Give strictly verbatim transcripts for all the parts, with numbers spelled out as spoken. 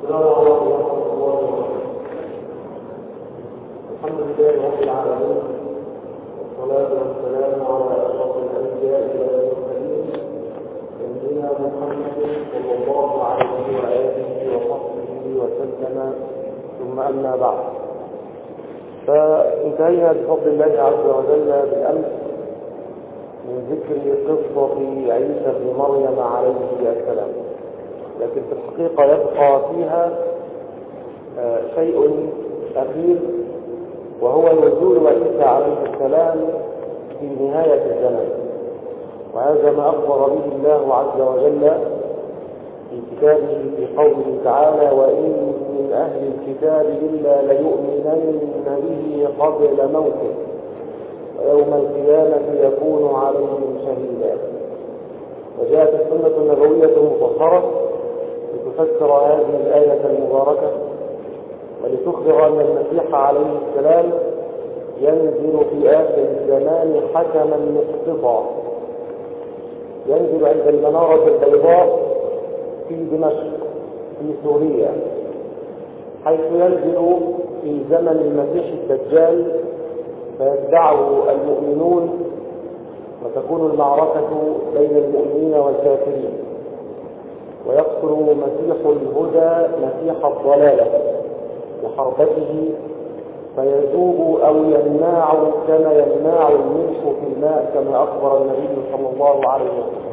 السلام عليكم ورحمة الله وبركاته. الحمد لله رب العالمين، والصلاة والسلام على أشرف الأنبياء والمرسلين سيدنا محمد صلى الله عليه وآله وصحبه وسلم، ثم أما بعد. فانتهينا بفضل الله عز وجل بالأمس من ذكر قصة عيسى بن مريم عليه السلام، لكن في الحقيقة يبقى فيها شيء أخير، وهو نزول عيسى عليه السلام في نهاية الزمان. وهذا ما أخبر به الله عز وجل في كتابه في قوله تعالى: وإن من أهل الكتاب إلا ليؤمنن به قبل موته ويوم القيامة يكون عليهم شهيدا. وجاءت السنة النبوية المطهرة لتفسر هذه الآية المباركة ولتخبر أن المسيح عليه السلام ينزل في آخر الزمان حكما مقسطا، ينزل عند المنارة البيضاء في دمشق في سوريا، حيث ينزل في زمن المسيح الدجال فيتبعه المؤمنون، وتكون المعركة بين المؤمنين والكافرين، ويقتل مسيح الهدى مسيح الضلالة بحربته فيذوب أو يناع كما يناع الملح في الماء، كما أخبر النبي صلى الله عليه وسلم.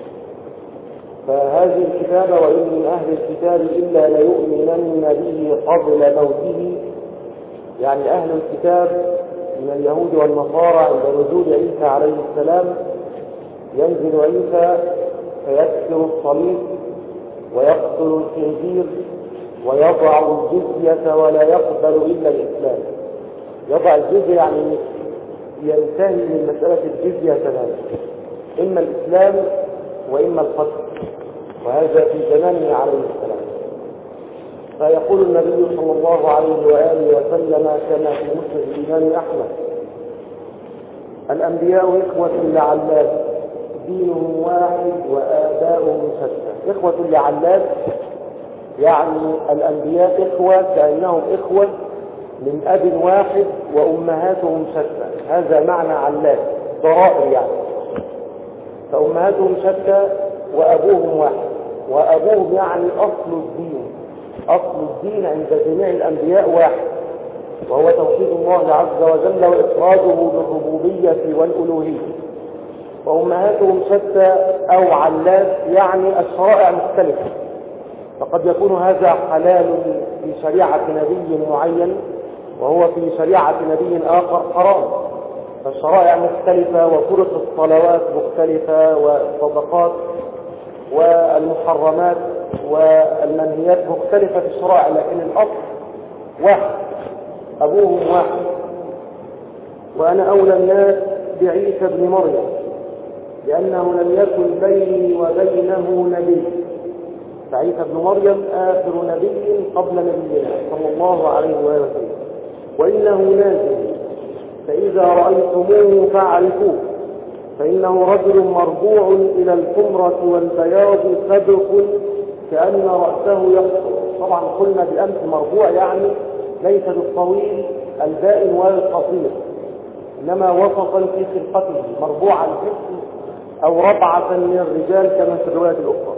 فهذه الكتابة: وإن من أهل الكتاب إلا ليؤمنن به قبل موته، يعني أهل الكتاب من اليهود والنصارى عند نزول عيسى عليه السلام ينزل عيسى فيكسر الصليب ويقتل الخنزير ويضع الجزية ولا يقبل إلا الإسلام. يضع الجزية يعني ينتهي من مسألة الجزية تماما، إما الإسلام وإما القتل، وهذا في زمانه عليه السلام. فيقول النبي صلى الله عليه وآله وسلم كما في مسند الإمام أحمد: الأنبياء إخوة لعلات، دينهم واحد وآباؤهم شتى. إخوة لعلات يعني الأنبياء إخوة كأنهم إخوة من أب واحد وأمهاتهم شتى، هذا معنى علات، ضرائر يعني. فأمهاتهم شتى وأبوهم واحد، وأبوهم يعني أصل الدين. أصل الدين عند جميع الأنبياء واحد، وهو توحيد الله عز وجل وإفراده بالربوبية والألوهية. وأمهاتهم شتى أو علات يعني الشرائع مختلفة، فقد يكون هذا حلال في شريعة نبي معين وهو في شريعة نبي آخر حرام، فالشرائع مختلفة وطرق الصلوات مختلفة والصدقات والمحرمات والمنهيات مختلفة في الشرائع، لكن الأصل واحد، أبوهم واحد. وأنا أولى الناس بعيسى بن مريم لأنه لم يكن بيني وبينه نبي، فعيسى بن مريم آخر نبي قبل نبينا صلى الله عليه وسلم. وإنه نازل فإذا رأيتموه فاعرفوه، فإنه رجل مربوع إلى الحمرة والبياض سبق كأن رأسه يقصر. طبعا قلنا بأمس مربوع يعني ليس بالطويل البائن ولا القصير، إنما وسطا في خلقته، مربوع الجسم أو ربعة من الرجال كما في الرواية الأخرى.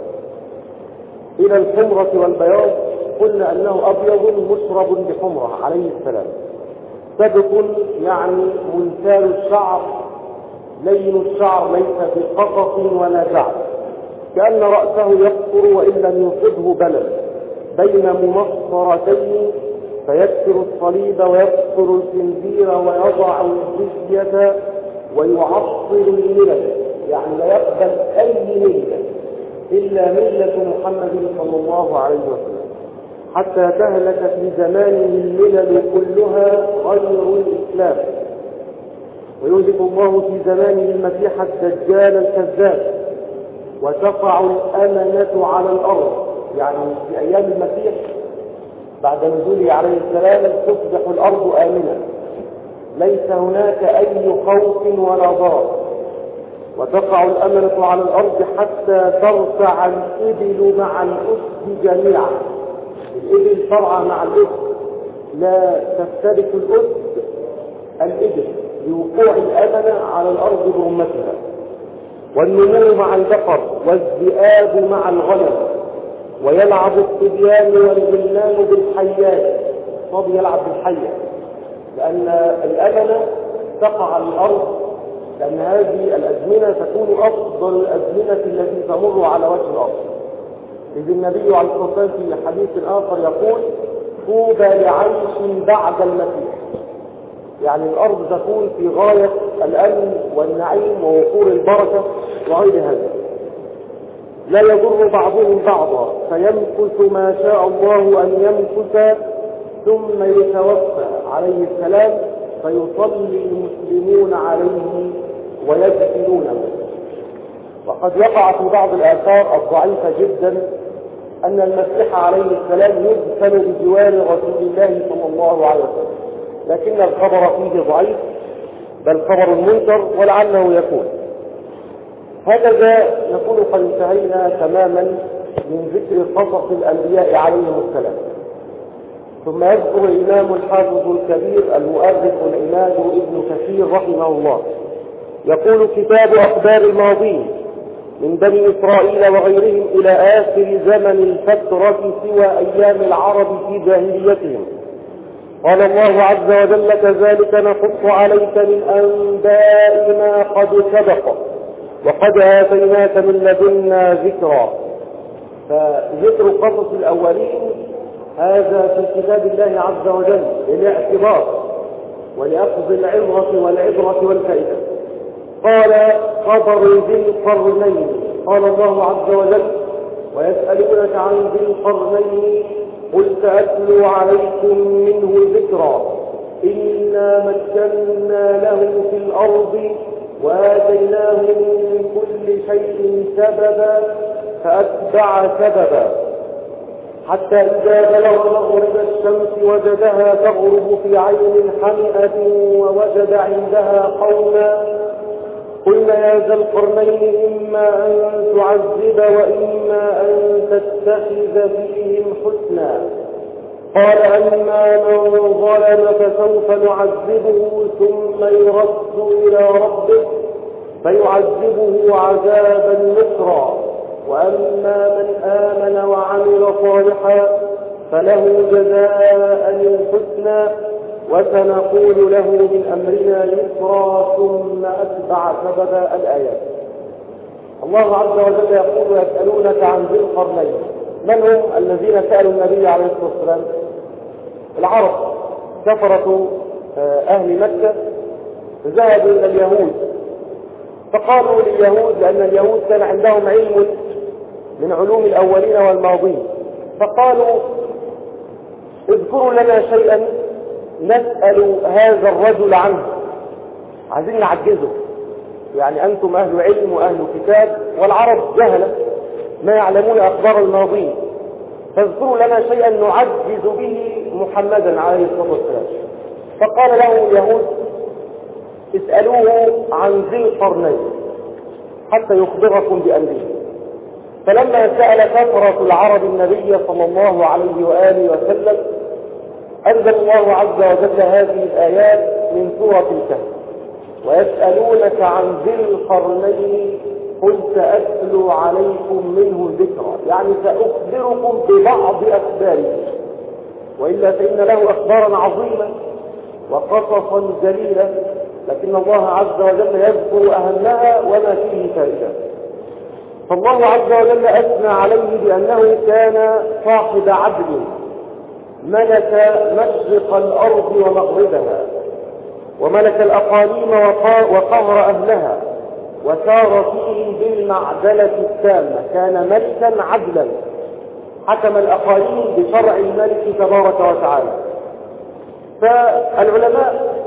إلى الحمرة والبياض قلنا أنه أبيض مشرب بحمرة عليه السلام. سبق يعني منتال الشعر، لين الشعر ليس بقصص ولا جعد، كأن رأسه يقصر وإن لم يصبه بلد، بين ممصرتين فيكسر الصليب ويقصر الخنزير ويضع الجزية ويعصر الملل، يعني لا يقبل أي ملة إلا ملة محمد صلى الله عليه وسلم، حتى تهلك في زمانه الملل كلها غير الإسلام. ويوجد الله في زمانه المسيح الدجال الكذاب، وتقع الأمنة على الأرض، يعني في أيام المسيح بعد نزوله عليه السلام تصبح الأرض آمنة، ليس هناك أي خوف ولا ضرر. وتقع الأمنة على الأرض حتى ترتع الإبل مع الأسد جميعا، الإبل ترعى مع الإبل، لا تفترس الأسد الإبل لوقوع الأمنة على الأرض برمتها، والنمور مع البقر والذئاب مع الغنم، ويلعب الصبيان والغلمان بالحيات. الصبي يلعب بالحية لأن الأمنة تقع على الأرض، لأن هذه الأزمنة تكون أفضل الأزمنة التي تمر على وجه الأرض. إذ النبي عليه الصلاة والسلام في حديث آخر يقول: طوبى لعيش بعد المسيح، يعني الأرض تكون في غاية الأمن والنعيم ووفور البركة وغير هذا. لا يضر بعضهم بعضا، فيمكث ما شاء الله أن يمكث ثم يتوفى عليه السلام، فيصلي المسلمون عليه ويدفنونه. وقد وقع في بعض الآثار الضعيفة جدا أن المسيح عليه السلام يدفن بجوار رسول الله صلى الله عليه وسلم، لكن الخبر فيه ضعيف، بل خبر منكر ولعله يكون. هكذا نكون قد انتهينا تماما من ذكر قصص الأنبياء عليهم السلام. ثم يذكر الإمام الحافظ الكبير المؤرخ العماد ابن كثير رحمه الله يقول: كتاب أخبار الماضين من بني إسرائيل وغيرهم إلى آخر زمن الفترة سوى أيام العرب في جاهليتهم. قال الله عز وجل: كذلك نقص عليك من أنباء ما قد سبق وقد آتيناك من لدنا ذكرا. فذكر قصص الأولين هذا في كتاب الله عز وجل للاعتبار ولأخذ العبرة والعبرة والفائدة. قال: خبر ذي القرنين. قال الله عز وجل: ويسألونك عن ذي القرنين قل سأتلو عليكم منه ذكرا إنا مكنا له في الأرض وآتيناه من كل شيء سببا فأتبع سببا حتى إذا بلغ مغرب الشمس وجدها تغرب في عين حمئة ووجد عندها قوما قلنا يا ذا القرنين إما أن تعذب وإما أن تتخذ فيهم حسنا. قال: أما من ظلم فسوف نعذبه ثم يرد إلى ربه فيعذبه عذابا نكرا، وأما من آمن وعمل صالحا فله جزاء الحسنى وسنقول له من أمرنا يسرا ثم أتبع سببا. الآيات. الله عز وجل يقول: يسألونك عن ذي القرنين. من هم الذين سألوا النبي عليه الصلاة والسلام؟ العرب، كفرة أهل مكة ذهبوا إلى اليهود فقالوا لليهود، لأن اليهود كان عندهم علم من علوم الأولين والماضين، فقالوا: اذكروا لنا شيئا نسأل هذا الرجل عنه، عايزين نعجزه، يعني أنتم أهل علم وأهل كتاب والعرب جهلة ما يعلمون أخبار الماضين، فاذكروا لنا شيئا نعجز به محمدا عليه الصلاة والسلام. فقال له اليهود: اسألوه عن ذي القرنين حتى يخبركم بأمره. فلما سأل كثرة العرب النبي صلى الله عليه وآله وسلم أنزل الله عز وجل هذه الآيات من سورة الكهف: ويسألونك عن ذي القرنين قل سأتلو عليكم منه ذكرا، يعني سأخبركم ببعض أخباره، وإلا فإن له أخبارا عظيمة وقصصا جليلة، لكن الله عز وجل يذكر أهمها وما فيه فائدة. فالله عز وجل أثنى عليه بأنه كان صاحب عدل، ملك مشرق الأرض ومغربها، وملك الأقاليم وقهر أهلها، وسار فيهم بالمعدلة التامة، كان ملكا عدلا حكم الأقاليم بشرع الملك تبارك وتعالى. فالعلماء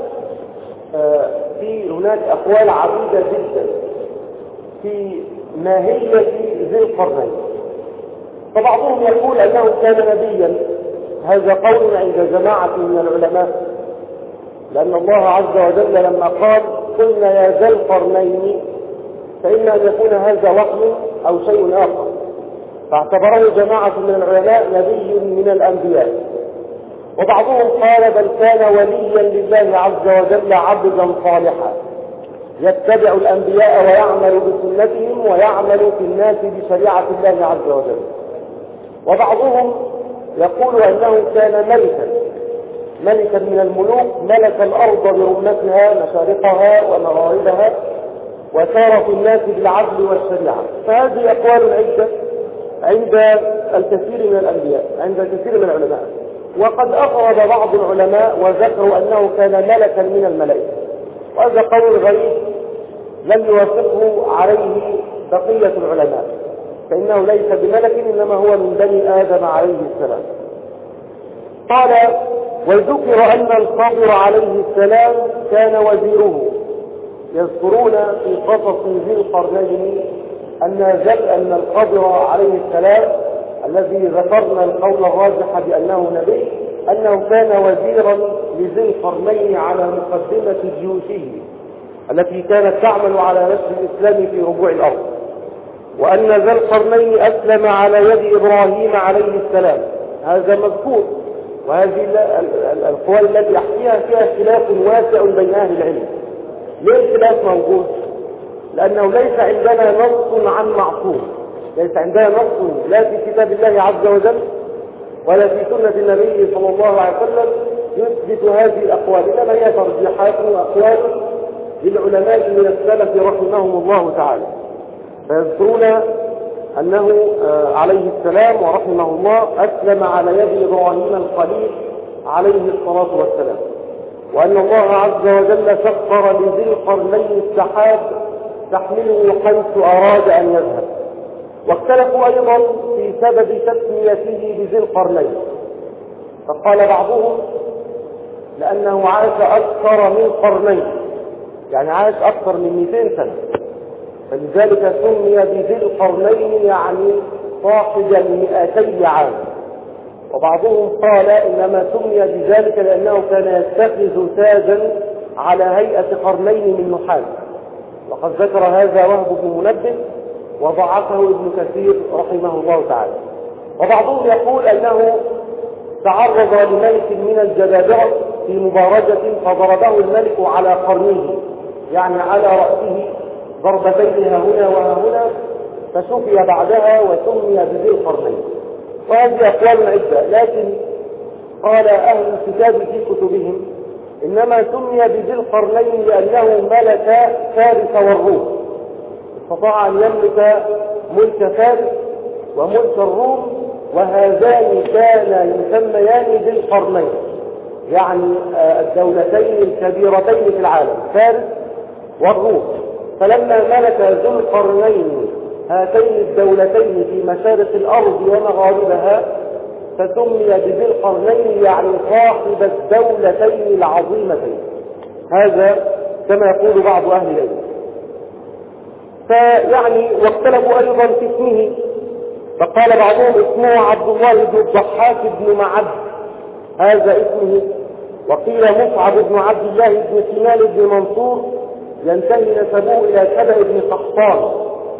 في هناك أقوال عديدة جدا في ماهية ذي القرنين، فبعضهم يقول أنه كان نبيا، هذا قول عند جماعة من العلماء، لأن الله عز وجل لما قال قلنا يا ذا القرنين فإما أن يكون هذا وهم أو شيء آخر، فاعتبره جماعة من العلماء نبي من الأنبياء، وبعضهم قال بل كان وليا لله عز وجل عبدا صالحا يتبع الأنبياء ويعمل بسنتهم ويعمل في الناس بشريعة الله عز وجل. وبعضهم يقول أنه كان ملكا ملكا من الملوك، ملك الأرض برمتها مشارقها ومغاربها، وسار في الناس بالعدل والشريعة. فهذه أقوال عدة عند الكثير من الأنبياء، عند الكثير من العلماء. وقد أفرد بعض العلماء وذكروا أنه كان ملكا من الملائكة، وهذا قول غريب لم يوافقه عليه بقية العلماء، فإنه ليس بملك إنما هو من بني آدم عليه السلام. قال وذكر أن الخضر عليه السلام كان وزيره. يذكرون في قصص ذي القرنين أن زل أن الخضر عليه السلام الذي ذكرنا القول الراجح بأنه نبي، أنه كان وزيرا لذي القرنين على مقدمة جيوشه التي كانت تعمل على نشر الإسلام في ربوع الأرض، وأن ذا القرنين أسلم على يد إبراهيم عليه السلام. هذا مذكور، وهذه الأقوال التي أحكيها فيها خلاف واسع بين أهل العلم. ليه الخلاف موجود؟ لأنه ليس عندنا نص عن معصوم، ليس عندنا نص لا في كتاب الله عز وجل ولا في سنة النبي صلى الله عليه وسلم يثبت هذه الأقوال، إنما هي ترجيحات وأقوال للعلماء من السلف رحمهم الله تعالى. فيذكرون أنه عليه السلام ورحمه الله أسلم على يد إبراهيم الخليل عليه الصلاة والسلام، وأن الله عز وجل سخر لذي القرنين السحاب تحمله حيث أراد أن يذهب. واختلفوا أيضا في سبب تسميته بذي القرنين، فقال بعضهم لأنه عاش أكثر من قرنين، يعني عاش أكثر من مئتين سنة، فلذلك سمي بذي القرنين يعني صاحب المئتي عام. وبعضهم قال إنما سمي بذلك لأنه كان يتخذ تاجا على هيئة قرنين من نحاس، وقد ذكر هذا وهب بن منبه وضعفه ابن كثير رحمه الله تعالى. وبعضهم يقول أنه تعرض لملك من الجبابرة في مبارزة فضربه الملك على قرنه، يعني على رأسه ضربتين ها هنا وها هنا، فشفي بعدها وسمي بذي القرنين. وهذه أقوال عدة، لكن قال أهل الكتاب في كتبهم إنما سمي بذي القرنين لأنه ملك فارس والروم، استطاع أن يملك ملك فارس وملك الروم، وهذان كانا يسميان ذي القرنين، يعني الدولتين الكبيرتين في العالم فارس والروم. فلما ملك ذو القرنين هاتين الدولتين في مشارق الأرض ومغاربها فسمي بذي القرنين يعني صاحب الدولتين العظيمتين. هذا كما يقول بعض أهل العلم. فيعني واختلفوا أيضا في اسمه، فقال بعضهم اسمه عبد الله بن الضحاك بن معد، هذا اسمه. وقيل مصعب بن عبد الله بن سنان بن منصور ينتهي نسبه إلى سبأ بن قحطان.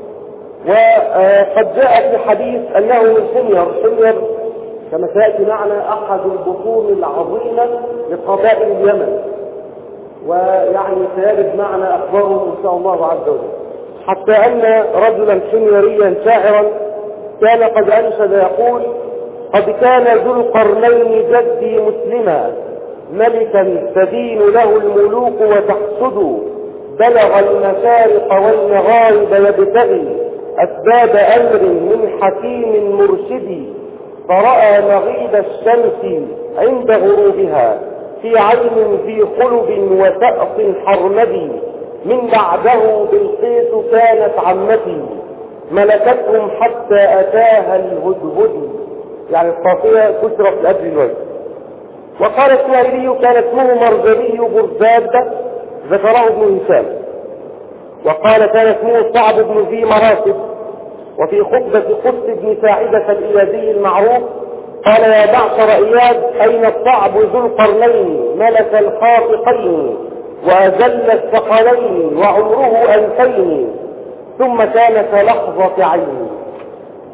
وقد جاء في حديث أنه من حمير. حمير كما سيأتي معنا أحد البطون العظيمة لقبائل اليمن، ويعني سيرد معنا أخباره إن شاء الله عز وجل. حتى أن رجلا حميريا شاعرا كان قد أنشد يقول: قد كان ذو القرنين جدي مسلما ملكا تدين له الملوك وتحسد، بلغ المشارق والمغارب يبتغي أسباب أمر من حكيم مرشد، فرأى مغيب الشمس عند غروبها في عين ذي قلب وسأط حرمدي، من بعده بالقيس كانت عمتي ملكتهم حتى أتاها الهدهد، يعني القافية كسرت لأجل الوجه. وقال السوائلي كان اسمه مرزبي برزاد، ذكره ابن هشام. وقال كان اسمه صعب بن ذي مراتب. وفي خطبة قدس بن ساعدة الإيادي المعروف قال: يا معشر إياد، أين الصعب ذو القرنين ملك الخافقين وأذل الثقلين وعمره ألفين، ثم كان كلحظة عين.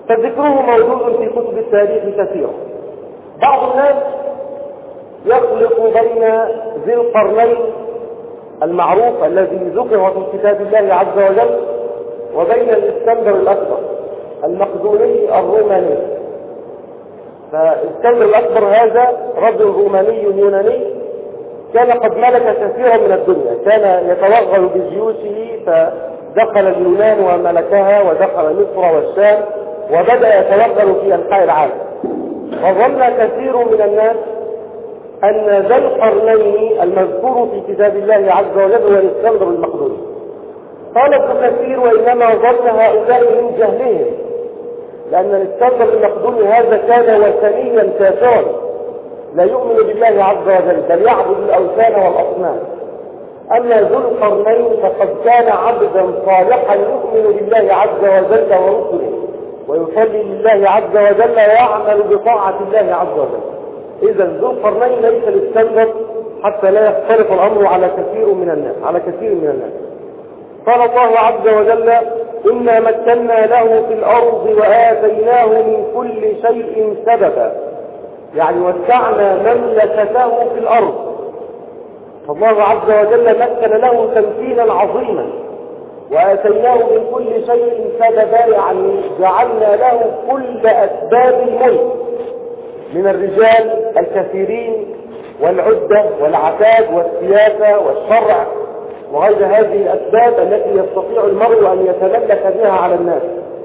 فذكره موجود في كتب التاريخ كثيرا. بعض الناس يخلط بين ذي القرنين المعروف الذي ذكر في كتاب الله عز وجل وبين الاسكندر الأكبر المقدوني الروماني. فالاسكندر الأكبر هذا رجل روماني يوناني كان قد ملك كثيرا من الدنيا، كان يتوغل بجيوشه فدخل اليونان وملكها ودخل مصر والشام وبدأ يتوغل في أنحاء العالم. وظن كثير من الناس أن ذا القرنين المذكور في كتاب الله عز وجل هو الاسكندر المقدوني. قال ابن كثير وإنما ظن هؤلاء من جهلهم، لأن الاسكندر المقدوني هذا كان وثنيا كافرا لا يؤمن بالله عز وجل بل يعبد الأوثان والأصنام. أما ذو القرنين فقد كان عبدا صالحا يؤمن بالله عز وجل ورسله ويصلي لله عز وجل ويعمل بطاعة الله عز وجل. إذا ذو القرنين ليس الاسكندر حتى لا يختلف الأمر على كثير من الناس على كثير من الناس. قال الله عز وجل: إنا مكنا له في الأرض وآتيناه من كل شيء سببا، يعني وسعنا مملكته في الأرض. فالله عز وجل مكن له تمكينا عظيما وآتيناه من كل شيء سببا، يعني جعلنا له كل أسباب الملك من الرجال الكثيرين والعدة والعتاد والسياسة والشرع وغير هذه الأسباب التي يستطيع المرء أن يتملك بها على الناس.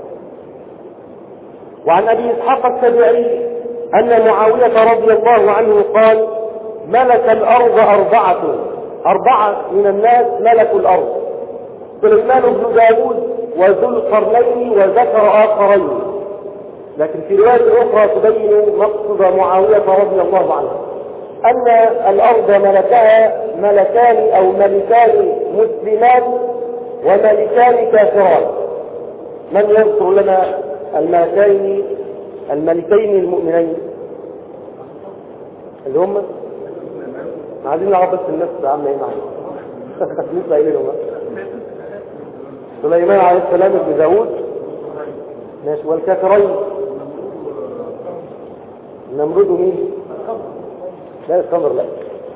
وعن أبي إسحاق السبيعي أن معاوية رضي الله عنه قال: ملك الأرض أربعة أربعة من الناس ملكوا الأرض: سليمان بن داود وذو القرنين وذكر آخرين. لكن في رواية أخرى تبين مقصد معاوية رضي الله عنه أن الأرض ملكها ملكان أو ملكان مسلمان وملكان كافران. من يذكر لنا الملكين الملكين المؤمنين اللي هم عايزين نعرف بس الناس عامله ايه معانا نسمع ايه لهم. سليمان عليه السلام ابن داود ماشي. والكافرين نمرود مين؟ لا الخمر لا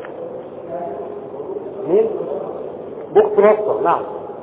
مين؟ بخت نصر. نعم.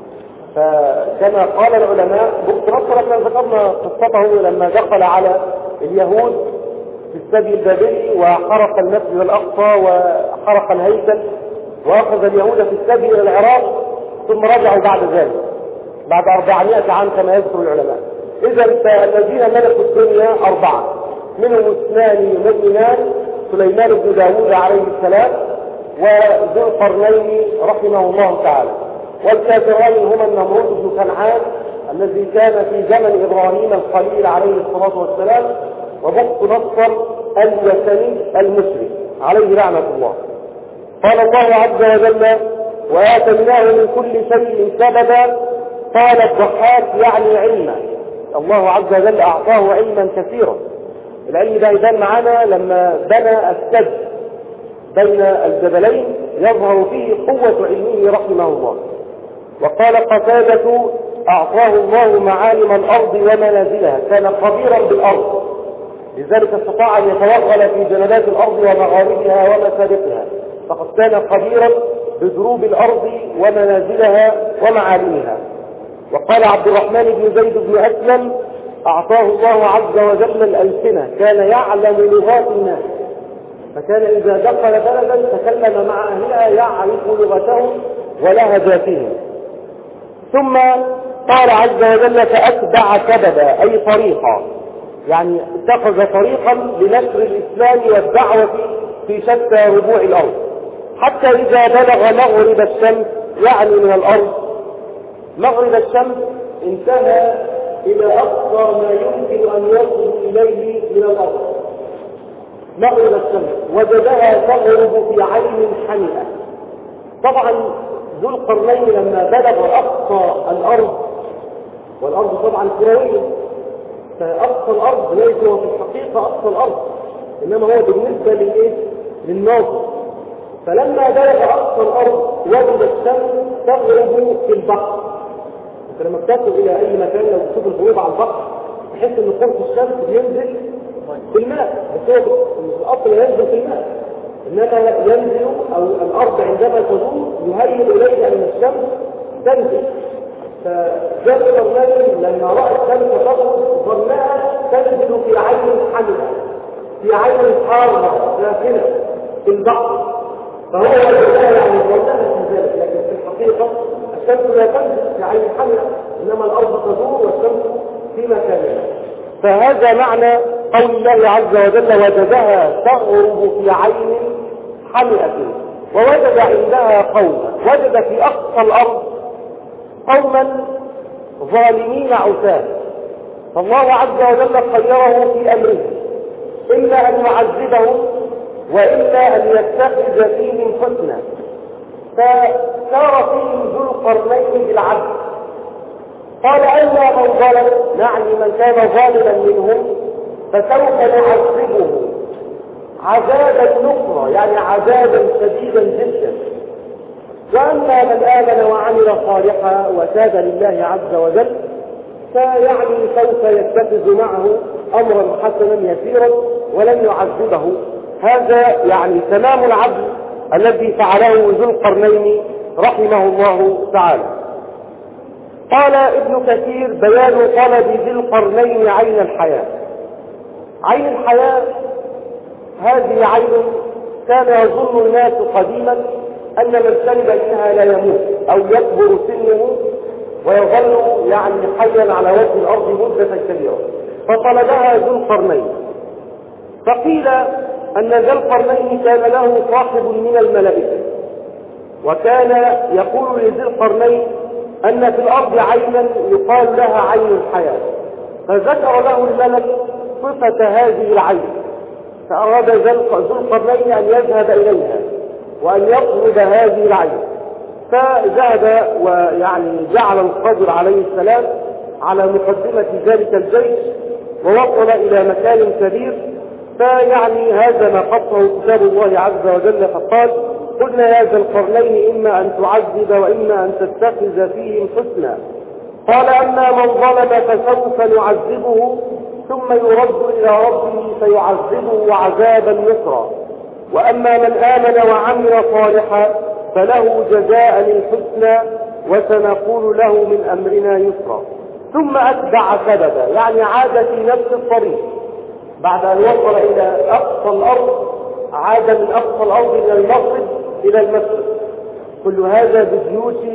فكما قال العلماء بخت نصر احنا ذكرنا قصته لما دخل على اليهود في السبي البابلي وحرق المسجد الأقصى وحرق الهيكل وأخذ اليهود في السبي إلى العراق ثم رجعوا بعد ذلك بعد أربعمائة عام كما يذكر العلماء. إذا الذين ملكوا الدنيا أربعة، منهم اثنان مؤمنان سليمان بن داود عليه السلام وذو القرنين رحمه الله تعالى، والكافرين هما النمرود بن كنعان الذي كان في زمن إبراهيم الخليل عليه الصلاة والسلام، وبخت نصر الوثني المشرك عليه لعنة الله. قال الله عز وجل: وآتيناه من كل شيء سببا. قال الضحاك يعني علما. الله عز وجل أعطاه علما كثيرا. العلم ده يبان معنا لما بنى السد بين الجبلين يظهر فيه قوة علمه رحمه الله. وقال قتادة: أعطاه الله معالم الأرض ومنازلها، كان خبيرا بالأرض لذلك استطاع أن يتوغل في جنبات الأرض ومغاربها ومسابقها، فقد كان خبيرا بدروب الأرض ومنازلها ومعالمها. وقال عبد الرحمن بن زيد بن أسلم: أعطاه الله عز وجل الألسنة، كان يعلم لغات الناس، فكان إذا دخل بلدا تكلم مع أهلها يعرف لغتهم ولهجاتهم. ثم قال عز وجل: فأتبع سببا أي طريقا، يعني اتخذ طريقا لنشر الإسلام والدعوة في شتى ربوع الأرض، حتى إذا بلغ مغرب الشمس يعني من الأرض مغرب الشمس انتهى إلى أقصى ما يمكن أن يصل إليه من الأرض. مغرب الشمس وجدها تغرب في عين حمئة. طبعا ذو القرنين لما بلغ أقصى الأرض، والأرض طبعا كروية، فأقصى الأرض ليس هو في الحقيقة أقصى الأرض، إنما هو بالنسبة للإيه؟ للناظر. فلما بلغ أقصى الأرض وجد الشمس تغرب في البحر. انت لما بتاكل إلى أي مكان لو تشوف الغروب على البحر تحس ان قرص الشمس بينزل في الماء، بس هو الاصل ينزل في الماء، انما ينزل او الارض عندما تدور يهيئ اليه ان الشمس تنزل. فجاء القرنين لما راى الشمس تغرب ظنها تنزل في عين حمله، في عين حاره ساكنه في البحر، فهو يقول يعني ظنها في ذلك، لكن في الحقيقه الشمس لا تنزل في عين حمله، انما الارض تدور والشمس في مكانها. فهذا معنى قول الله عز وجل وجدها تغرب في عين حمئة، ووجد عندها قوما، وجد في أقصى الأرض قوما ظالمين عتاة، فالله عز وجل خيره في أمره إلا أن يعذبهم وإلا أن يتخذ فيهم حسنا، فسار فيهم ذو القرنين بالعدل، قال ألا من ظلم، يعني من كان ظالما منهم فسوف نعذبه عذابا نكرا، يعني عذابا شديدا جدا، وأما من آمن وعمل صالحا وتاب لله عز وجل فيعني سوف يتخذ معه أمرا حسنا يسيرا ولن يعذبه. هذا يعني تمام العدل الذي فعله ذو القرنين رحمه الله تعالى. قال ابن كثير بيان طلب ذي القرنين عين الحياة. عين الحياة هذه عين كان يظن الناس قديما أن من شرب منها لا يموت أو يكبر سنه ويظل يعني حيا على وجه الأرض مدة كبيرة، فطلبها ذو القرنين. فقيل أن ذا القرنين كان له صاحب من الملائكة، وكان يقول لذي القرنين أن في الأرض عينا يقال لها عين الحياة، فذكر له الملك صفة هذه العين، فأراد ذو القرنين أن يذهب إليها وأن يطلب هذه العين، فذهب ويعني جعل الخضر عليه السلام على مقدمة ذلك الجيش ووصل إلى مكان كبير، فيعني هذا ما قصه كتاب الله عز وجل، فقال قلنا يا ذا القرنين إما أن تعذب وإما أن تتخذ فيهم حسنا، قال أما من ظلم فسوف نعذبه ثم يرد إلى ربه فيعذبه عذابا نكرا، وأما من آمن وعمل صالحا فله جزاء الحسنى وسنقول له من أمرنا يسرا. ثم أتبع سببا، يعني عاد في نفس الطريق بعد أن وصل إلى أقصى الأرض، عاد من أقصى الأرض إلى المسجد إلى المسجد، كل هذا بجيوشه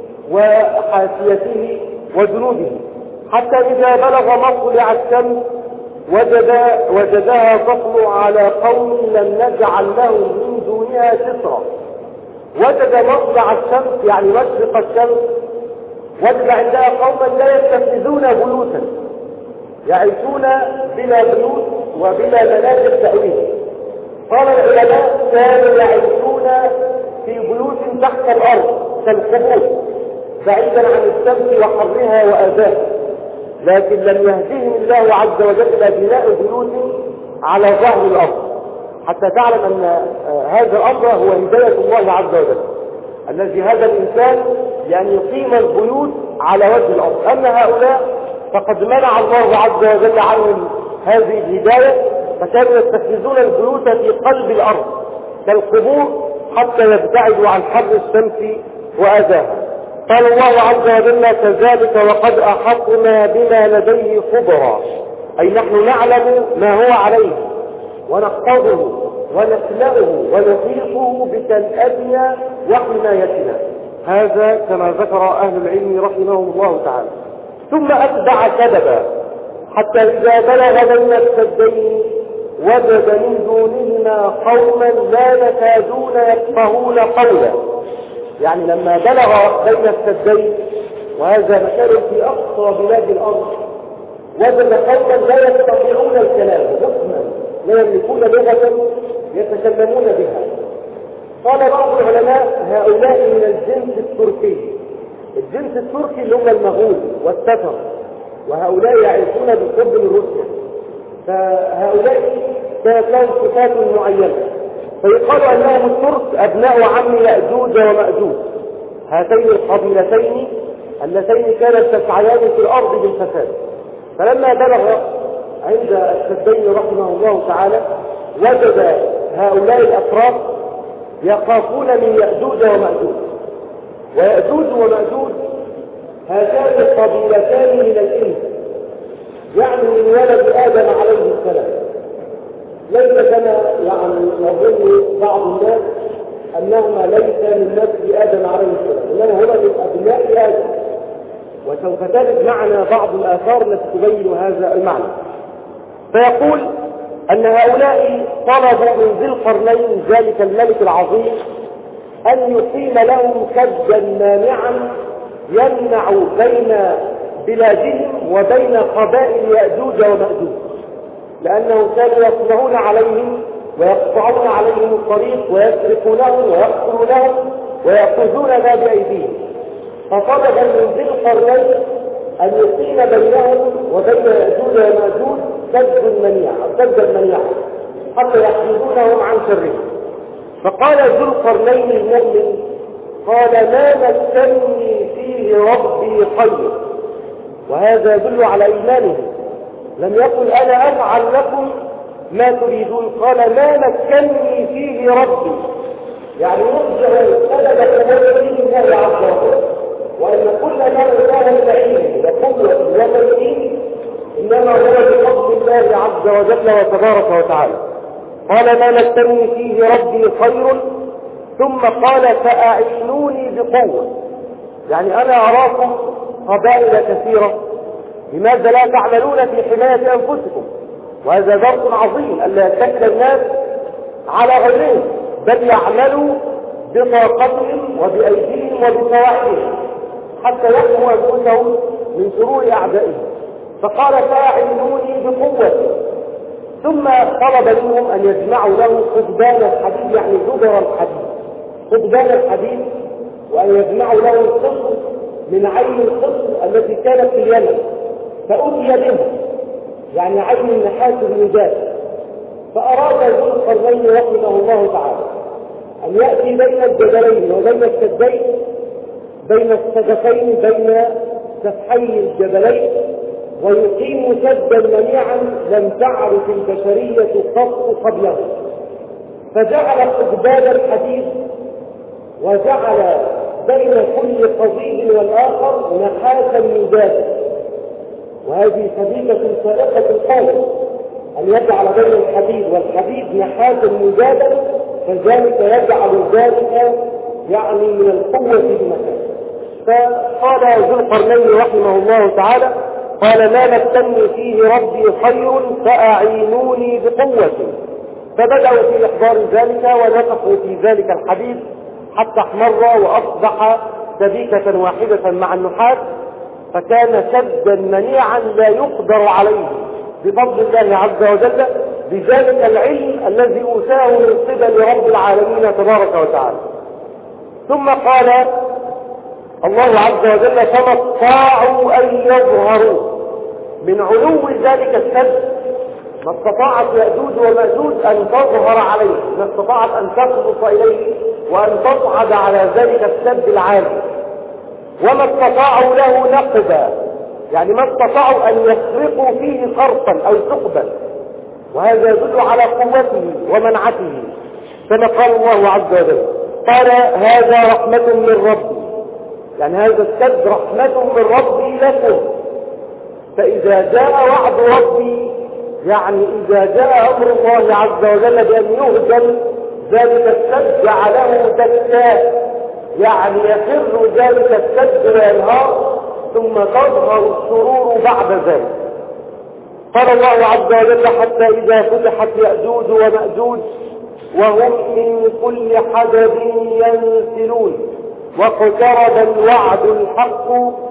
وحاشيته وجنوده، حتى إذا بلغ مطلع الشمس وجد وجدها تطلع على قوم لم نجعل لهم من دونها سترا. وجد مطلع الشمس يعني مشرق الشمس، وجد عندها قوما لا يتخذون بيوتا، يعيشون بلا بيوت وبلا منازل تأويل. قال العلماء كانوا يعيشون في بيوت تحت الأرض كالقبور بعيدا عن الشمس وحرها وأذاها، لكن لم يهدهم الله عز وجل إلى بناء بيوت على ظهر الأرض، حتى تعلم أن هذا الأمر هو هداية الله عز وجل، الذي هذا الإنسان يعني يقيم البيوت على وجه الأرض. أما هؤلاء فقد منع الله عز وجل عنهم هذه الهداية، فكانوا يتخذون البيوت في قلب الأرض كالقبور حتى يبتعدوا عن حر الشمس وأذاها. قال الله عز وجل كذلك وقد أحطنا بما لديه خبرا، أي نحن نعلم ما هو عليه ونحفظه ونخلقه ونحيطه بتنأتنا وحمايتنا. هذا كما ذكر أهل العلم رحمهم الله تعالى. ثم أتبع سببا حتى إذا بلغ بين السدين وجد من دونهما قوما لا يكادون يفقهون قولا، يعني لما بلغ بين السدين وهذا مكان في أقصى بلاد الأرض وجد قوما لا يستطيعون الكلام حكما، لا يملكون لغة يتكلمون بها. قال بعض العلماء هؤلاء من الجنس التركي، الجنس التركي اللي هم المغول والتتر، وهؤلاء يعيشون بالقرب من روسيا، فهؤلاء كانت لهم صفات معينة، فيقال أنهم الترك أبناء عم يأجوج ومأجوج، هاتين القبيلتين اللتين كانت تسعيان في الأرض بالفساد، فلما بلغ عند الشدين رحمه الله تعالى وجد هؤلاء الأفراد يخافون من يأجوج ومأجوج. ويأجوج ومأجوج هاتان القبيلتان من الإنس، يعني من ولد آدم عليه السلام، ليس كما يعني يظن بعض الناس أنهما ليس من نسل آدم عليه السلام، إنما هما من أبناء آدم، وسوف تجد معنا بعض الآثار التي تبين هذا المعنى. فيقول أن هؤلاء طلبوا من ذي القرنين ذلك الملك العظيم أن يقيم لهم سدا مانعا يمنع بين بلادهم وبين قبائل يأجوج ومأجوج، لأنهم كانوا يصنعون عليهم ويقطعون عليهم الطريق ويسرقونهم ويقتلونهم ويأخذون ما بأيديهم. فطلب من ذي القرنين أن يقيم بينهم وبين يأجوج ومأجوج سد منيع سدا منيعا حتى يحجزونهم عن شرهم. فقال ذو القرنين المؤمن قال ما مكنني فيه ربي خير، وهذا يدل على إيمانه. لم يقل أنا أفعل لكم ما تريدون، قال ما مكنني فيه ربي، يعني يرجع سبب قوته الله عز وجل، وأن كل ما كان بعيد وقوة وتمكين إنما هو بفضل الله عز وجل وتبارك وتعالى. قال ما مكنني فيه ربي خير، ثم قال فأعينوني بقوة، يعني أنا أراكم قبائل كثيرة، لماذا لا تعملون في حماية أنفسكم؟ وهذا درس عظيم، ألا يتكل الناس على غيرهم، بل يعملوا بطاقتهم وبأيديهم وبسواعدهم حتى يحموا أنفسهم من شرور أعدائهم. فقال فأعينوني بقوة، ثم طلب منهم أن يجمعوا له خبزان الحديد، يعني زبر الحديد، خبزان الحديد، وأن يجمعوا له القصر من عين القصر التي كانت في اليمن، فأتي بها، يعني عين النحاس المجاز. فأراد ذو القرنين رحمه الله تعالى أن يأتي بين الجبلين وبين السدين، بين السدفين، بين سفحي الجبلين، ويقيم سدا منيعا لم تعرف البشرية قط قبله. فجعل قضبان الحديد وجعل بين كل قضيب والآخر نحاسا مجازا، وهذه صديقة سائقة القول أن يجعل بين الحديد والحديد نحاسا مجازا، فذلك يجعل ذلك يعني من القوة بمكان. فقال ذو القرنين رحمه الله تعالى قال ما مكنني فيه ربي خير فأعينوني بقوة. فبدأوا في إحضار ذلك ونفخوا في ذلك الحديد حتى احمر وأصبح سبيكة واحدة مع النحاس، فكان سدا منيعا لا يقدر عليه بفضل الله عز وجل، بذلك العلم الذي أوتاه من قبل رب العالمين تبارك وتعالى. ثم قال الله عز وجل فما استطاعوا أن يظهروا من علو ذلك السد، ما استطاعت يأجوج ومأجوج أن تظهر عليه، ما استطاعت أن تقبض إليه وأن تصعد على ذلك السد العالي، وما استطاعوا له نقبا، يعني ما استطاعوا أن يسرقوا فيه خرطا أو ثقبا، وهذا يدل على قوته ومنعته. كما قال الله عز وجل قال هذا رحمة من ربي، يعني هذا السد رحمة من ربي لكم، فإذا جاء وعد ربي، يعني إذا جاء أمر الله عز وجل بأن يهدم ذلك السد جعله دكا، يعني يفر ذلك السد وينهار، ثم تظهر السرور بعد ذلك. قال الله عز وجل حتى إذا فتحت يأجوج ومأجوج وهم من كل حدب ينسلون واقترب الوعد الحق.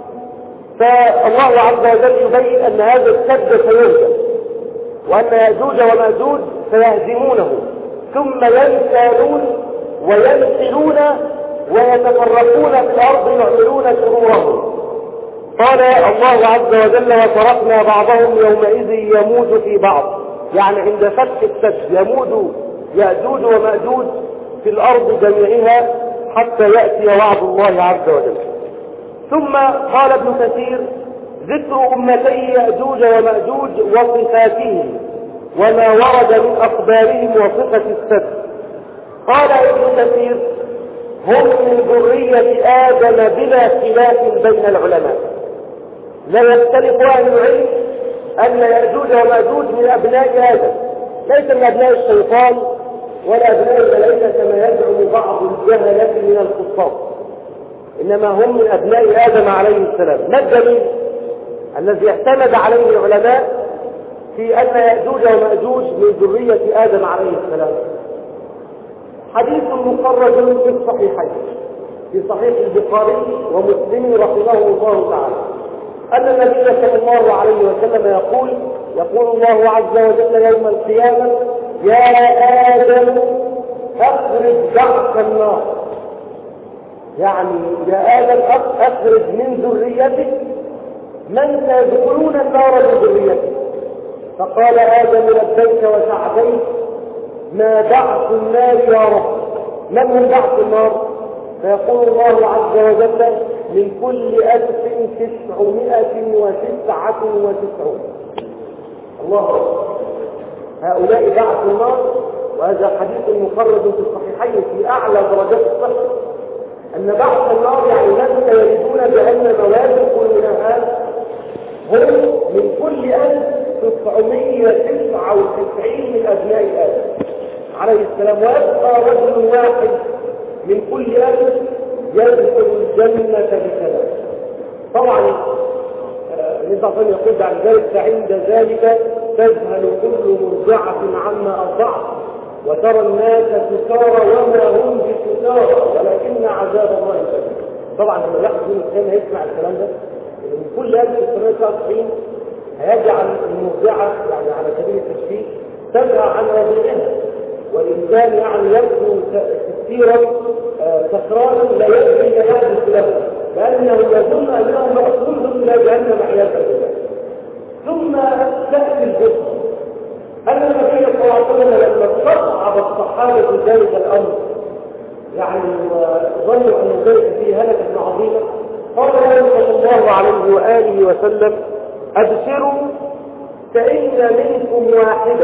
فالله عز وجل يبين أن هذا السد سيهدم، وأن يأجوج ومأجوج سيهزمونه، ثم ينسالون وينسلون ويتفرقون في الأرض يعملون شرورهم. قال الله عز وجل وتركنا بعضهم يومئذ يموج في بعض، يعني عند فتح السد يموج يأجوج ومأجوج في الأرض جميعها حتى يأتي وعد الله عز وجل. ثم قال ابن كثير ذكر أمتي يأجوج ومأجوج وصفاتهم وما ورد من أخبارهم وصفة السبت. قال ابن كثير هم من ذرية آدم بلا خلاف بين العلماء. لا يختلف أهل العلم أن يأجوج ومأجوج من أبناء آدم، ليس من أبناء الشيطان ولا أبناء الملائكة كما يزعم بعض الجهلة من الكفار، إنما هم من أبناء آدم عليه السلام. ما الدليل الذي اعتمد عليه العلماء في أن يأجوج ومأجوج من ذرية آدم عليه السلام؟ حديث مخرج في الصحيحين في صحيح البخاري ومسلم رحمه الله تعالى أن النبي صلى الله عليه وسلم يقول يقول الله عز وجل يوم القيامة: يا آدم أخرج بعث النار، يعني يا آدم أخرج من ذريتك من سيدخلون النار بذريتك. فقال آدم: لبيك وسعديك، ما بعث النار يا رب؟ من هم بعث النار؟ فيقول الله عز وجل: من كل ألف تسعمائة وتسعة وتسعون. الله أكبر. هؤلاء بعث النار، وهذا حديث مخرج في الصحيحين في أعلى درجات الصحة، أن بعث النار يعني الناس يريدون جهنم ويدخلونها هم من كل ألف تسعمائة وتسعة وتسعين من أبناء آدم عليه السلام، ويبقى رجل واحد من كل ألف يدخل الجنة بسلام. طبعا النبي صلى الله عليه وسلم يقول عن ذلك: فعند ذلك تذهل كل مرضعة عما أرضعت وترى الناس سكارى وما هم بسكارى ولكن عذاب الله شديد. طبعا لما يحدث الإنسان هيسمع الكلام ده من كل ألف تسعمائة وتسعة وتسعين هيجعل المرضعة يعني على سبيل التشبيه تبعد عن رضيعها، والإنسان يعني يبدو كثيرا سكرانا لا يدري ما يحدث له، لأنه يظن أنه مأخوذ إلى جهنم عياذا بالله. ثم تأتي الجسم أن النبي صلى الله عليه وسلم لما استصعب الصحابة ذلك الأمر يعني وظنوا أن ذلك فيه هلكة عظيمة، قال له صلى الله عليه وآله وسلم: أبشروا فإن منكم واحدة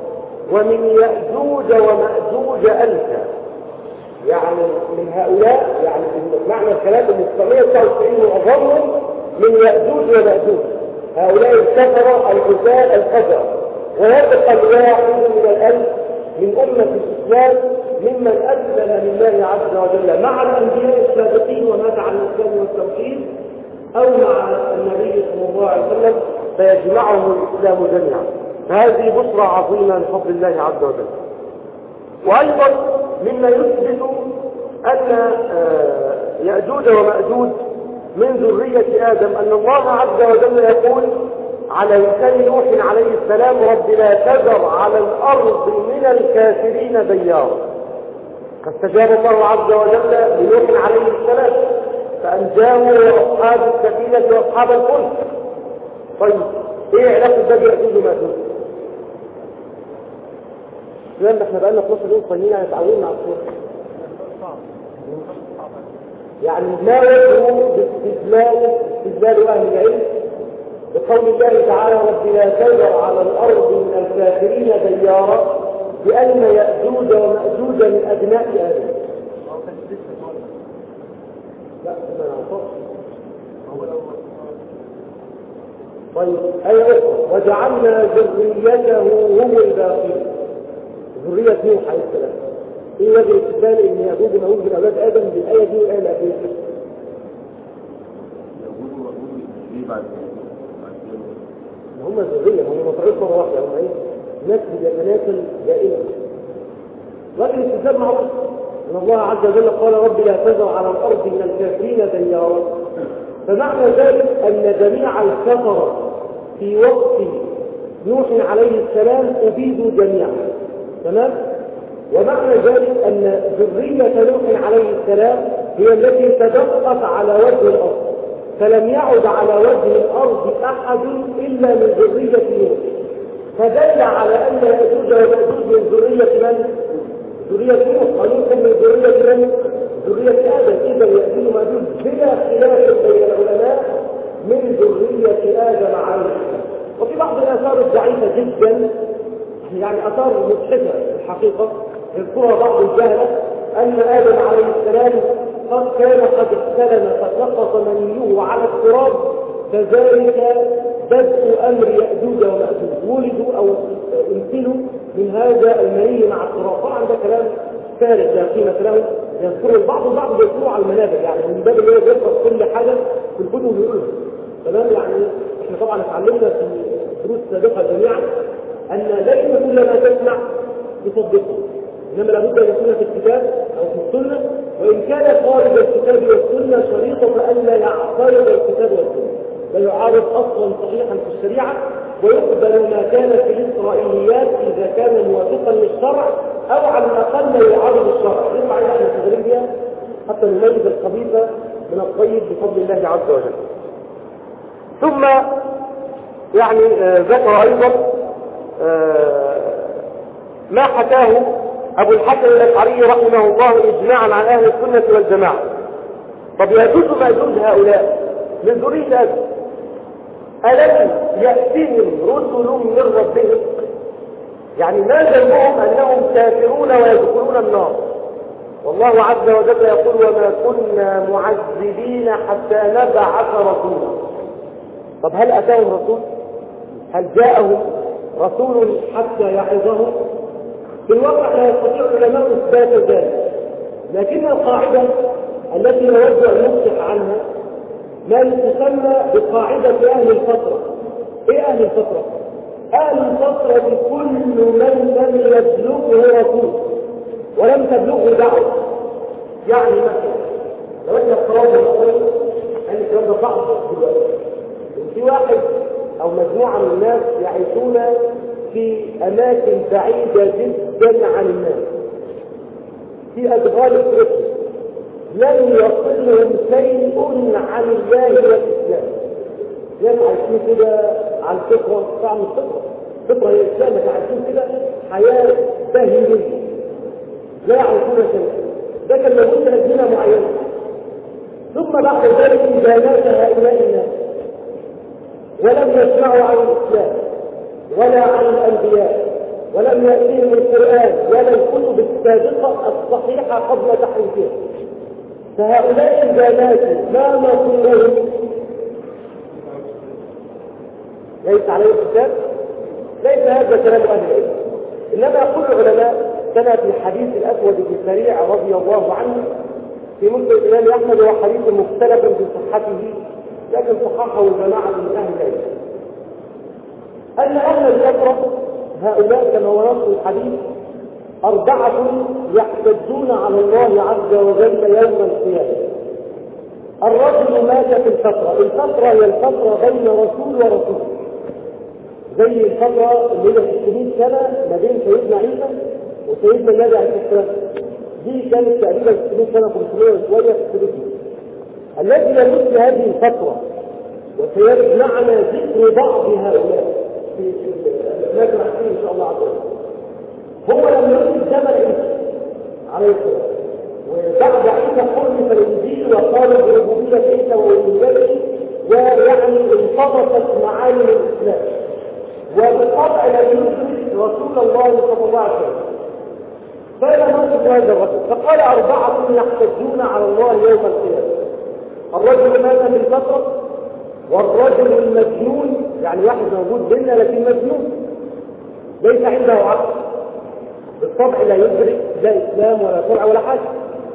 ومن يأجوج ومأجوج ألفا. يعني من هؤلاء يعني معنى الكلام من تسعمائة وتسعة وتسعين معظمهم من يأجوج ومأجوج، هؤلاء الكفرة العتاة الفجرة، ويبقى الواحد من الألف من أمة الإسلام ممن أسلم لله عز وجل مع الأنبياء السابقين ومات على الإسلام والتوحيد، أو مع النبي صلى الله عليه وسلم فيجمعهم الإسلام جميعا. فهذه بشرى عظيمة لفضل الله عز وجل. وأيضا مما يثبت أن يأجوج ومأجوج من ذرية آدم أن الله عز وجل يقول على لسان نوح عليه السلام: رب لا تذر على الأرض من الكافرين ديارا. فاستجاب الله عز وجل لنوح عليه السلام فأنجاه وأصحاب السفينة وأصحاب الفلك. طيب إيه علاقة ده بيأجوج ومأجوج؟ لأن احنا بقالنا اثناشر يوم صينين هنتعودين مع الصورة، يعني ما وجهه باستدلال استدلال أهل العلم بقول الله تعالى: رب لا تذر على الأرض من الكافرين ديارا، بأن يأجوج ومأجوج من أبناء آدم. لا طيب أي أخرى: وجعلنا ذريته هم الباقين، ذرية نوح عليه السلام. ايه وجه الاستدلال ان يأجوج ومأجوج من اولاد ادم بالايه دي والايه الاخيره؟ يأجوج ومأجوج ايه بعد هم ذريه، هم مطعوم مره واحده، هم ايه؟ نسل يتناسل دائما. وجه الاستدلال معروف ان الله عز وجل قال: رب لا تذر على الارض من الكافرين ديارا. فمعنى ذلك ان جميع الكفره في وقت نوح عليه السلام ابيدوا جميعا، تمام؟ ومعنى ذلك أن ذرية نوح عليه السلام هي التي تدقت على وجه الأرض، فلم يعد على وجه الأرض أحد إلا من ذرية نوح، فدل على أن يأجوج ومأجوج من ذرية من؟ ذرية نوح، ونوح من ذرية من؟ ذرية آدم. إذا يأجوج ومأجوج بلا خلاف بين العلماء من ذرية آدم عليه السلام. وفي بعض الآثار الضعيفة جدا، يعني آثار مضحكة الحقيقة يذكرها بعض الجهلة، أن آدم عليه السلام قد كان قد احتلم فسقط منيه على التراب، فذلك بدء أمر يأجوج ومأجوج، ولدوا أو امثلوا من هذا المني مع التراب. طبعا ده كلام فارغ لا قيمة له، يذكره البعض والبعض يذكره على المنابر، يعني من باب اللي هو بيقرأ كل حاجة في الكتب ويقولها. تمام؟ يعني احنا طبعا اتعلمنا في دروس سابقة جميعا أن ليس كل ما تسمع تصدقه، إنما لابد أن يكون في الكتاب أو في السنة، وإن كان خارج الكتاب والسنة شريطة ألا يعترض الكتاب والسنة، بل يعارض أصلا صحيحا في الشريعة، ويقبل ما كان في الإسرائيليات إذا كان موافقا للشرع أو على الأقل لا يعارض الشرع. يطلع إلى أن نستغل بها حتى نميز الخبيث من الطيب بفضل الله عز وجل. ثم يعني آه ذكر أيضا آه ما حكاه أبو الحسن الأشعري رحمه الله إجماعا عن أهل السنة والجماعة. طب يجوز مأجوج هؤلاء من ذرية آدم، ألم يأتيهم رسل من ربهم؟ يعني ما ذنبهم أنهم كافرون ويدخلون النار؟ والله عز وجل يقول وما كنا معذبين حتى نبعث رسولا. طب هل أتاهم رسول؟ هل جاءهم رسول حتى يعظهم؟ في الواقع لا يستطيع العلماء إثبات ذلك، لكن القاعدة التي نود أن نفتح عنها ما تسمى بقاعدة أهل الفترة. إيه أهل الفترة؟ أهل الفترة كل من لم يبلغه رسول ولم تبلغه دعوة. يعني مثلا لو أنت افترضنا مثلا أن الكلام ده صعب دلوقتي، في واحد أو مجموعة من الناس يعيشون في أماكن بعيدة جدا عن الناس في أدغال أفريقيا، لم يصلهم شيء عن الله والإسلام. ناس عايشين كده على الفطرة، طعم الفطرة، الفطرة هي الإسلام، عايشين كده حياة باهية لا يعرفون شيئا. ده كان لابد أزمنة معينة. ثم بعد ذلك إذا مات هؤلاء الناس ولم يسمعوا عن الإسلام ولا عن الأنبياء ولم يأتيهم القرآن ولا الكتب السابقة الصحيحة قبل تحريفها، فهؤلاء إذا ماتوا ما مصيرهم؟ ليس عليه الكتاب؟ ليس هذا كلام أهل العلم، إنما يقول العلماء كما في الحديث الأسود بن سريع رضي الله عنه في مسند الإمام أحمد، وحديث مختلف في صحته لكن صححه جماعة من أهل العلم، أن أهل الفترة هؤلاء كما هو نص الحديث أربعة يحتجون على الله عز وجل يوم القيامة. الرجل مات في الفترة، الفترة هي الفترة بين رسول ورسول، زي الفترة اللي هي ستمائة سنة ما بين سيدنا عيسى وسيدنا النبي عليه السلام، دي كانت تقريبا ستمائة سنة خمسمائة وشوية في السبيل. الذي يمت هذه الفترة وسيجمعنا ذكر بعض هؤلاء في الأسماك الأحسين إن شاء الله عز وجل، هو لم يكن زمن عيسى عليه السلام، وبعد عيسى حرف الإنجيل وقالوا بربوبية عيسى وألوهيته، ويعني انطبقت معاني الإسلام، وبالطبع لم يدرك رسول الله صلى الله عليه وسلم. فإلى موقف هذا الرجل فقال أربعة يحتجون على الله يوم القيامة: الرجل مات في الفترة، والرجل المجنون، يعني واحد موجود بيننا لكن مجنون ليس عنده عقل، بالطبع لا يدرك لا إسلام ولا شرع ولا حاجة،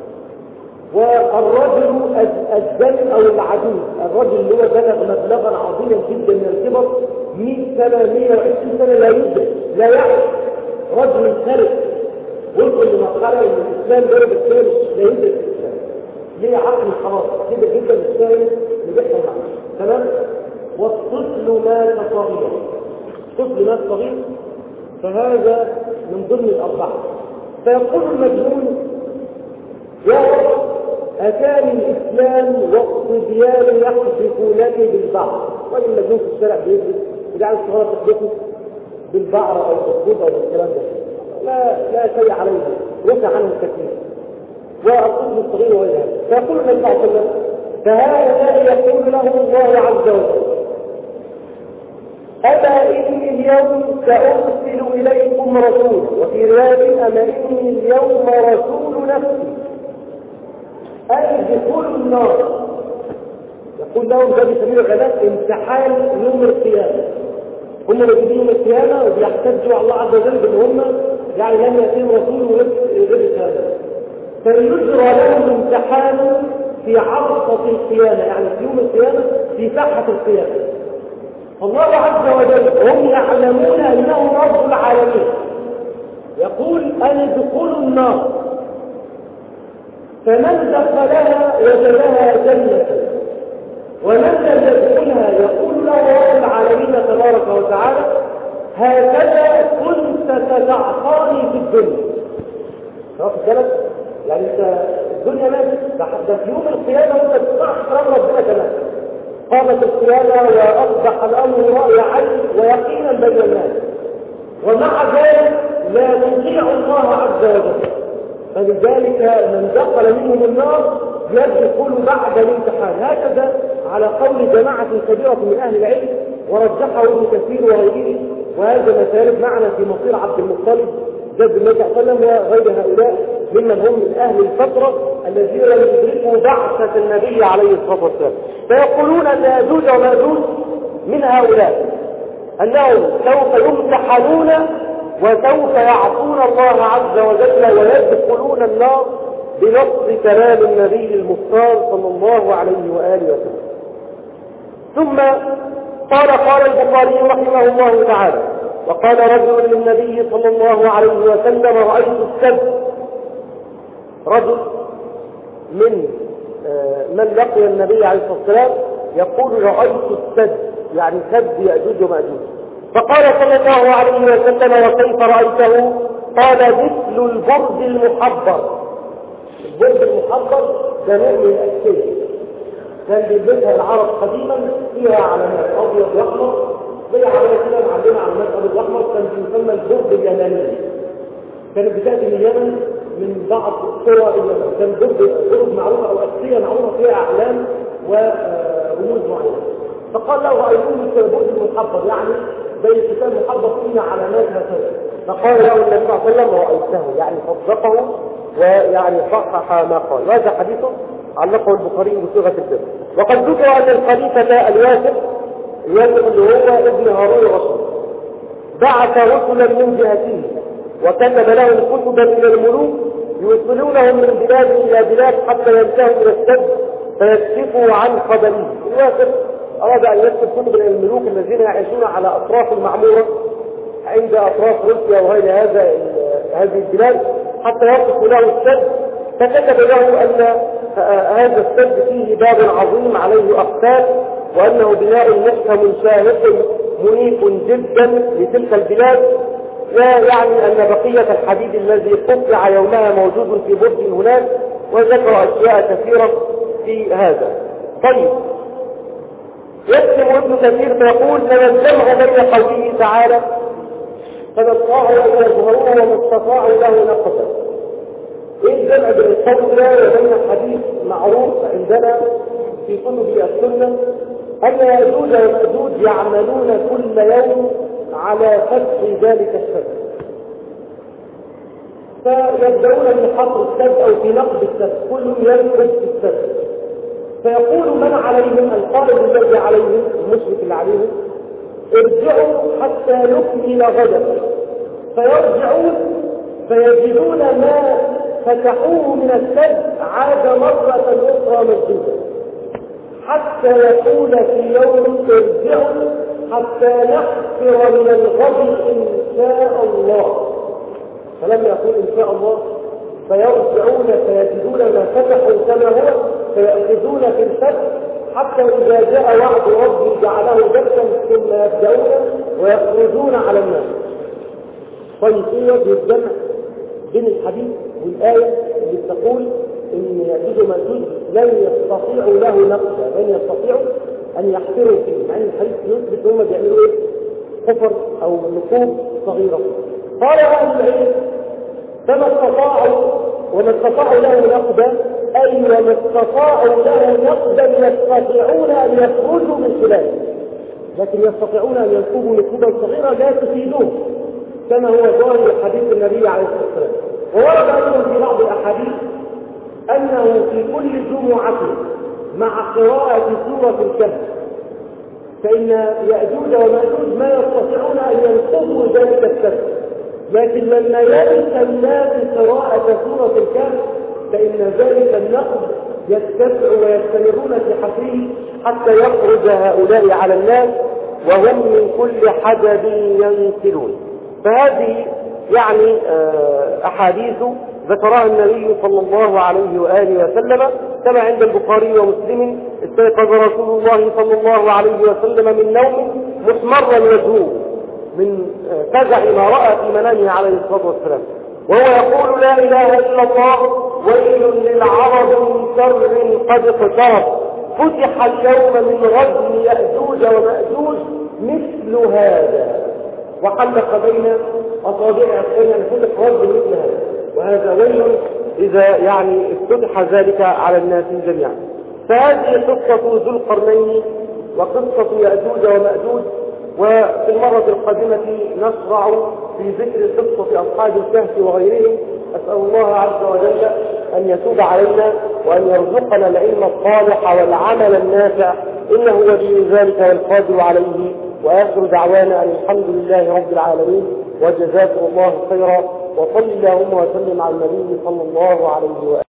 والرجل الزن أو العجوز، الرجل اللي هو بلغ مبلغا عظيما جدا من الكبر، مئة سنة مئة وعشرين سنة لا يدرك لا يعرف، رجل خارج وصل لمرحلة ان الإسلام ضرب الثاني لا يدرك الإسلام، ليه عقل خلاص كده جدا الثاني اللي بيحصل معه. تمام؟ والطفل مات صغيرا، طفل مات صغير، فهذا من ضمن الأربعة. فيقول المجنون: يا رب أتاني الإسلام والصبيان يحذفونني بالبعر. وإن المجنون في الشارع بيجري وجعل الصغيرة تحذفه بالبعر أو بالصوت أو بالكلام ده، لا لا شيء عليه، وسع عنه كثير، والطفل الصغير وإلى هذا. فيقول النبي صلى الله عليه وسلم: فهؤلاء يقول لهم الله عز وجل: أما إني اليوم سأرسل إليكم رسولا، وفي رواية: أما إني اليوم رسول نفسي أن ادخلوا النار. يقول لهم ده بسبيل الغلاف امتحان يوم القيامة. هم موجودين يوم القيامة وبيحتجوا على الله عز وجل بأن هم يعني لم يأتيهم رسول غير هذا، فيجرى لهم امتحان في عرصة القيامة، يعني في يوم القيامة في ساحة القيامة. الله عز وجل هم يعلمون أنه رب العالمين يقول: أن ادخلوا النار، فمن دخلها وجدها جنة، ومن لم يدخلها يقول له رب العالمين تبارك وتعالى: هكذا كنت تتعصاني في الدنيا. واخد بالك؟ يعني انت الدنيا ماشيه، ده في يوم القيامه انت تسمع كلام ربنا كمان. قامت القيامه واصبح الامر راي عين ويقينا بين الناس، ومع ذلك لا تطيع الله عز وجل. فلذلك من دخل منهم النار يدخل بعد الامتحان. هكذا على قول جماعة كبيرة من أهل العلم، ورجحه ابن كثير وغيره، وهذا ما سيرد معنا في مصير عبد المطلب جد النبي صلى الله عليه وسلم وغير هؤلاء ممن هم من أهل الفترة الذين لم يدركوا بعثة النبي عليه الصلاة والسلام. فيقولون أن يأجوج ومأجوج من هؤلاء، أنهم سوف يمتحنون وسوف يعصون الله عز وجل ويدخلون النار بنص كلام النبي المختار صلى الله عليه وآله وسلم. ثم قال قال البخاري رحمه الله تعالى: وقال رجل للنبي صلى الله عليه وسلم: رأيت السد. رجل من من لقي النبي عليه الصلاة والسلام يقول: رأيت السد، يعني سد يأجوج ومأجوج. فقال صلى الله عليه وسلم: وكيف رأيته؟ قال: مثل البرد المحبر. البرد المحبر ده نوع من الأشكال كان بيلبسها العرب قديما، فيها علامات أبيض وأحمر زي علامات كده معلمة علامات أبيض وأحمر، كان يسمى البرد اليمني. كانت بتأتي من اليمن من بعض قرى اليمن، كان برد برد معروفة أو أشكية معروفة فيها أعلام ورموز معينة. فقال له: رأيته مثل البرد المحبر، يعني زي الكتاب المحبر فيها علامات هكذا. فقال له النبي صلى الله عليه وسلم: رأيته، يعني صدقه ويعني صحح ما قال. هذا حديث علقه البخاري بصيغة الجر. وقد ذكر أن الخليفة الواسع الواسع اللي هو ابن هارون الرشيد بعث رسلا من جهته وكتب لهم كتبا إلى الملوك يوصلونهم من بلاد إلى بلاد حتى ينتهوا إلى السد فيكشفوا عن خبره. الواسع أراد أن يكتب كتب إلى الملوك الذين يعيشون على أطراف المعمورة عند أطراف روسيا وغير هذا هذه البلاد حتى يصف له السد. فكتب له أن هذا السد فيه باب عظيم عليه أقسام، وأنه بناء محكم شاهق منيف جدا لتلك البلاد، ويعني أن بقية الحديد الذي قطع يومها موجود في برج هناك، وذكر أشياء كثيرة في هذا. طيب، يكتب ابن كثير فيقول: فنجمع بين قوله تعالى: فما استطاعوا أن يظهروه وما استطاعوا له نقصا. ايه الجمع بين القول ده وبين حديث معروف عندنا في كتب السنة أن يأجوج ومأجوج يعملون كل يوم على فتح ذلك السد، فيبدأون من حفر السد أو في نقد السد، كل ينقد في السد. فيقول من عليهم، القائد الذي عليهم المشرك اللي عليهم: ارجعوا حتى نكمل غدا. فيرجعون فيجدون ما فتحوه من السد عاد مرة أخرى مسدودا، حتى يقول في يوم: ارجعوا حتى نحفر من الغد إن شاء الله. فلم يقول إن شاء الله، فيرجعون فيجدون ما فتحوا كما هو، فيأخذون في السد حتى إذا جاء وعد ربي جعله دكا ثم يبدأون ويخرجون على الناس. طيب، ايه وجه الجمع بين الحديث والآية اللي بتقول إن يأجوج ومأجوج لن يستطيعوا له نقصا، لن يستطيعوا أن يحفروا فيه، مع أن الحديث يثبت هم بيعملوا إيه؟ حفر أو نقوب صغيرة. قال أهل العلم: فما استطاعوا وما استطاعوا له نقبا، أي وما استطاعوا له نقدا يستطيعون أن يخرجوا من خلاله، لكن يستطيعون أن ينقبوا نقوبا صغيرة لا تفيدهم كما هو ظاهر حديث النبي عليه الصلاة والسلام. وورد أيضا في بعض الأحاديث أنه في كل جمعة مع قراءة سورة الكهف فإن يأجوج ومأجوج ما يستطيعون أن ينقضوا ذلك السبب، لكن لما ينسى الناس قراءة سورة الكهف فإن ذلك النقض يتسع ويستمرون في حفره حتى يخرج هؤلاء على الناس وهم من كل حدب ينسلون. فهذه يعني أحاديث ذكرها النبي صلى الله عليه وآله وسلم كما عند البخاري ومسلم: استيقظ رسول الله صلى الله عليه وسلم من نوم محمرا وجهه من فزع ما رأى في منامه عليه الصلاة والسلام، وهو يقول: لا إله إلا الله، ويل للعرب من شر قد اقترب، فتح اليوم من غزو يأجوج ومأجوج مثل هذا، وحلق بين أصابعه أن فتح غزو مثل هذا، وهذا ويل إذا يعني افتتح ذلك على الناس جميعا. فهذه قصة ذو القرنين وقصة يأجوج ومأجوج. وفي المرة القادمة نشرع في ذكر قصة أصحاب الكهف وغيرهم. أسأل الله عز وجل أن يتوب علينا وأن يرزقنا العلم الصالح والعمل النافع، إنه ولي ذلك والقادر عليه. وآخر دعوانا أن الحمد لله رب العالمين، وجزاكم الله خيرا، وصل اللهم وسلم على النبي صلى الله عليه وسلم.